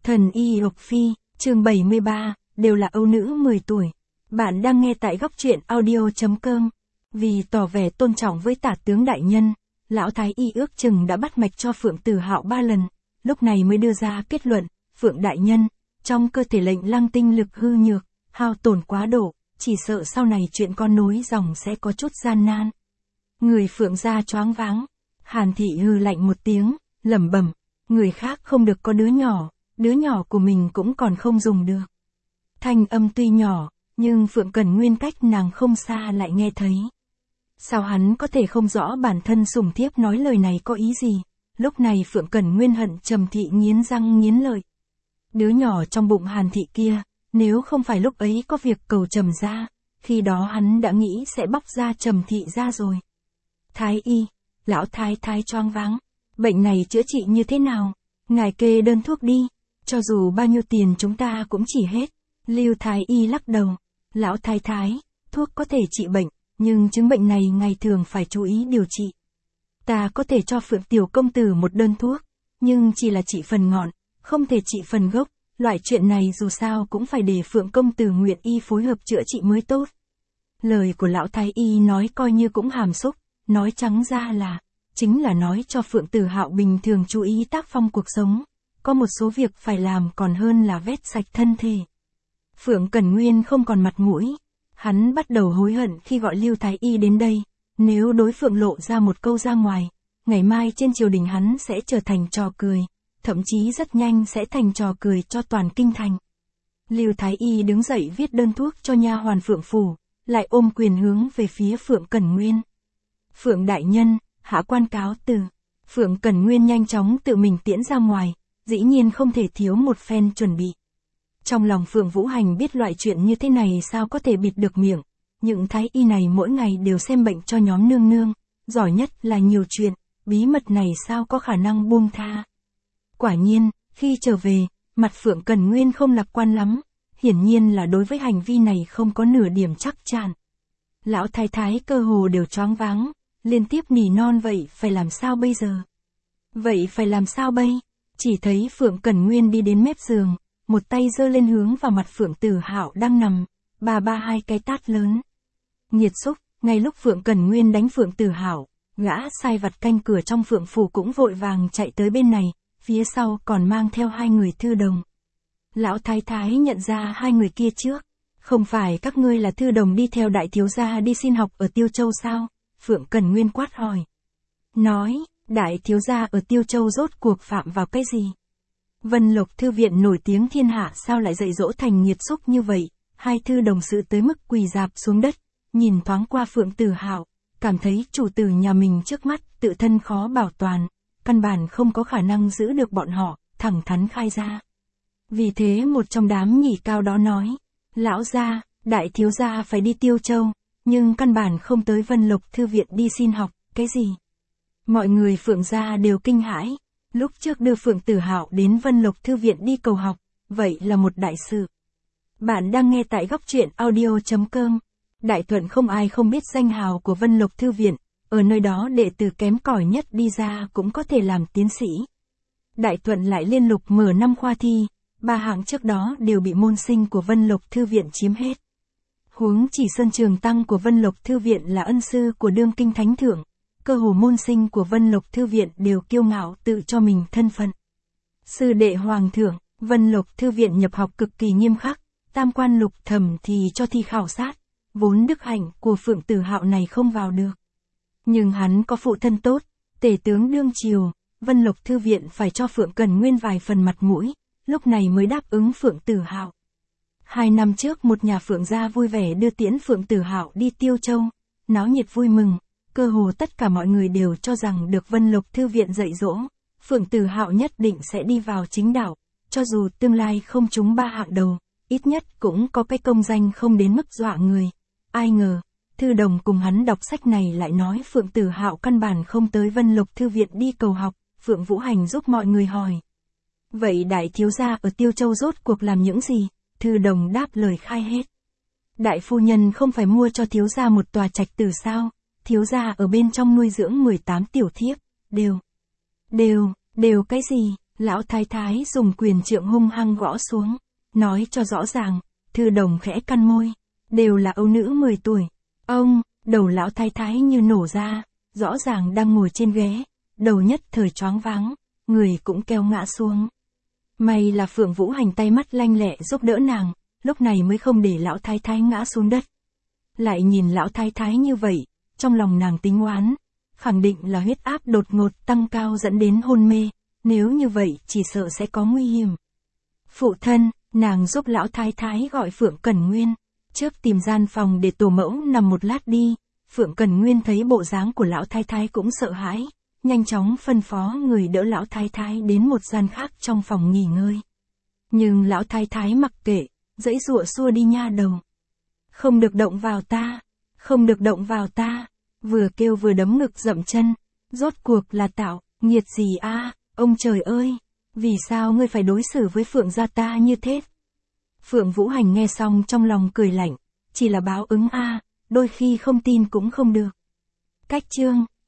Thần y Lộc Phi, chương 73, đều là âu nữ 10 tuổi. Bạn đang nghe tại góc truyện audio.com. Vì tỏ vẻ tôn trọng với tả tướng đại nhân, lão thái y ước chừng đã bắt mạch cho Phượng Tử Hạo 3 lần, lúc này mới đưa ra kết luận, Phượng đại nhân, trong cơ thể lệnh lăng tinh lực hư nhược, hao tổn quá độ, chỉ sợ sau này chuyện con nối dòng sẽ có chút gian nan. Người Phượng gia choáng váng, Hàn thị hư lạnh một tiếng, lẩm bẩm, người khác không được có đứa nhỏ của mình cũng còn không dùng được. Thanh âm tuy nhỏ, nhưng Phượng Cẩn Nguyên cách nàng không xa lại nghe thấy. Sao hắn có thể không rõ bản thân sủng thiếp nói lời này có ý gì? Lúc này Phượng Cẩn Nguyên hận Trầm thị nghiến răng nghiến lợi. Đứa nhỏ trong bụng Hàn thị kia, nếu không phải lúc ấy có việc cầu Trầm ra, khi đó hắn đã nghĩ sẽ bóc ra Trầm thị ra rồi. Thái y, lão thái thái choáng váng, bệnh này chữa trị như thế nào? Ngài kê đơn thuốc đi, cho dù bao nhiêu tiền chúng ta cũng chỉ hết. Lưu thái y lắc đầu, lão thái thái, thuốc có thể trị bệnh, nhưng chứng bệnh này ngày thường phải chú ý điều trị. Ta có thể cho Phượng tiểu công tử một đơn thuốc, nhưng chỉ là trị phần ngọn, không thể trị phần gốc, loại chuyện này dù sao cũng phải để Phượng công tử nguyện y phối hợp chữa trị mới tốt. Lời của lão thái y nói coi như cũng hàm xúc, nói trắng ra là, chính là nói cho Phượng Tử Hạo bình thường chú ý tác phong cuộc sống, có một số việc phải làm còn hơn là vét sạch thân thể. Phượng Cẩn Nguyên không còn mặt mũi, hắn bắt đầu hối hận khi gọi Lưu Thái Y đến đây, nếu đối phương lộ ra một câu ra ngoài, ngày mai trên triều đình hắn sẽ trở thành trò cười, thậm chí rất nhanh sẽ thành trò cười cho toàn kinh thành. Lưu Thái Y đứng dậy viết đơn thuốc cho nha hoàn Phượng phủ, lại ôm quyền hướng về phía Phượng Cẩn Nguyên. Phượng đại nhân, hạ quan cáo từ. Phượng Cẩn Nguyên nhanh chóng tự mình tiễn ra ngoài, dĩ nhiên không thể thiếu một phen chuẩn bị. Trong lòng Phượng Vũ Hành biết loại chuyện như thế này sao có thể bịt được miệng, những thái y này mỗi ngày đều xem bệnh cho nhóm nương nương, giỏi nhất là nhiều chuyện, bí mật này sao có khả năng buông tha. Quả nhiên, khi trở về, mặt Phượng Cẩn Nguyên không lạc quan lắm, hiển nhiên là đối với hành vi này không có nửa điểm chắc chắn. Lão thái thái cơ hồ đều choáng váng, liên tiếp nỉ non vậy phải làm sao bây giờ? Vậy phải làm sao bây? Chỉ thấy Phượng Cẩn Nguyên đi đến mép giường, một tay giơ lên hướng vào mặt Phượng Tử Hạo đang nằm, ba hai cái tát lớn. Nhiệt xúc, ngay lúc Phượng Cẩn Nguyên đánh Phượng Tử Hạo, gã sai vặt canh cửa trong Phượng phủ cũng vội vàng chạy tới bên này, phía sau còn mang theo 2 người thư đồng. Lão thái thái nhận ra 2 người kia trước, không phải các ngươi là thư đồng đi theo đại thiếu gia đi xin học ở Tiêu Châu sao? Phượng Cẩn Nguyên quát hỏi. Nói, đại thiếu gia ở Tiêu Châu rốt cuộc phạm vào cái gì? Vân Lộc thư viện nổi tiếng thiên hạ sao lại dạy dỗ thành nghiệt xúc như vậy? 2 thư đồng sự tới mức quỳ rạp xuống đất, nhìn thoáng qua Phượng Tử Hạo, cảm thấy chủ tử nhà mình trước mắt tự thân khó bảo toàn, căn bản không có khả năng giữ được bọn họ, thẳng thắn khai ra. Vì thế một trong đám nhỉ cao đó nói, lão gia, đại thiếu gia phải đi Tiêu Châu, nhưng căn bản không tới Vân Lộc thư viện đi xin học, cái gì? Mọi người Phượng gia đều kinh hãi, lúc trước đưa Phượng Tử Hạo đến Vân Lộc thư viện đi cầu học, vậy là một đại sự. Bạn đang nghe tại góc truyện audio.com. Đại Thuận không ai không biết danh hào của Vân Lộc thư viện, ở nơi đó đệ tử kém cỏi nhất đi ra cũng có thể làm tiến sĩ. Đại Thuận lại liên lục mở 5 khoa thi, 3 hạng trước đó đều bị môn sinh của Vân Lộc thư viện chiếm hết. Huống chỉ Sơn Trường Tăng của Vân Lộc thư viện là ân sư của đương kinh thánh thượng, cơ hồ môn sinh của Vân Lộc thư viện đều kiêu ngạo tự cho mình thân phận. Sư đệ hoàng thượng, Vân Lộc thư viện nhập học cực kỳ nghiêm khắc, tam quan lục thẩm thì cho thi khảo sát, vốn đức hạnh của Phượng Tử Hạo này không vào được. Nhưng hắn có phụ thân tốt, tể tướng đương triều, Vân Lộc thư viện phải cho Phượng Cẩn Nguyên vài phần mặt mũi, lúc này mới đáp ứng Phượng Tử Hạo. 2 năm trước một nhà Phượng gia vui vẻ đưa tiễn Phượng Tử Hạo đi Tiêu Châu, náo nhiệt vui mừng, cơ hồ tất cả mọi người đều cho rằng được Vân Lộc thư viện dạy dỗ, Phượng Tử Hạo nhất định sẽ đi vào chính đạo, cho dù tương lai không trúng 3 hạng đầu, ít nhất cũng có cái công danh không đến mức dọa người. Ai ngờ, thư đồng cùng hắn đọc sách này lại nói Phượng Tử Hạo căn bản không tới Vân Lộc thư viện đi cầu học. Phượng Vũ Hành giúp mọi người hỏi. Vậy đại thiếu gia ở Tiêu Châu rốt cuộc làm những gì? Thư đồng đáp lời khai hết. Đại phu nhân không phải mua cho thiếu gia một tòa trạch tử sao? Thiếu gia ở bên trong nuôi dưỡng 18 tiểu thiếp, đều cái gì? Lão thái thái dùng quyền trượng hung hăng gõ xuống, nói cho rõ ràng, Thư Đồng khẽ cắn môi, đều là âu nữ 10 tuổi. Ông, đầu lão thái thái như nổ ra, rõ ràng đang ngồi trên ghế, đầu nhất thời choáng váng, người cũng kêu ngã xuống. May là Phượng Vũ Hành tay mắt lanh lẹ giúp đỡ nàng, lúc này mới không để lão thái thái ngã xuống đất. Lại nhìn lão thái thái như vậy, trong lòng nàng tính oán, khẳng định là huyết áp đột ngột tăng cao dẫn đến hôn mê, nếu như vậy chỉ sợ sẽ có nguy hiểm. Phụ thân, nàng giúp lão thái thái gọi Phượng Cẩn Nguyên, trước tìm gian phòng để tổ mẫu nằm một lát đi. Phượng Cẩn Nguyên thấy bộ dáng của lão thái thái cũng sợ hãi, nhanh chóng phân phó người đỡ lão thái thái đến một gian khác trong phòng nghỉ ngơi. Nhưng lão thái thái mặc kệ, giãy giụa xua đi nha đầu. Không được động vào ta, không được động vào ta, vừa kêu vừa đấm ngực dậm chân, rốt cuộc là tạo, nghiệt gì a, ông trời ơi, vì sao ngươi phải đối xử với Phượng gia ta như thế? Phượng Vũ Hành nghe xong trong lòng cười lạnh, chỉ là báo ứng a, đôi khi không tin cũng không được. Cách chương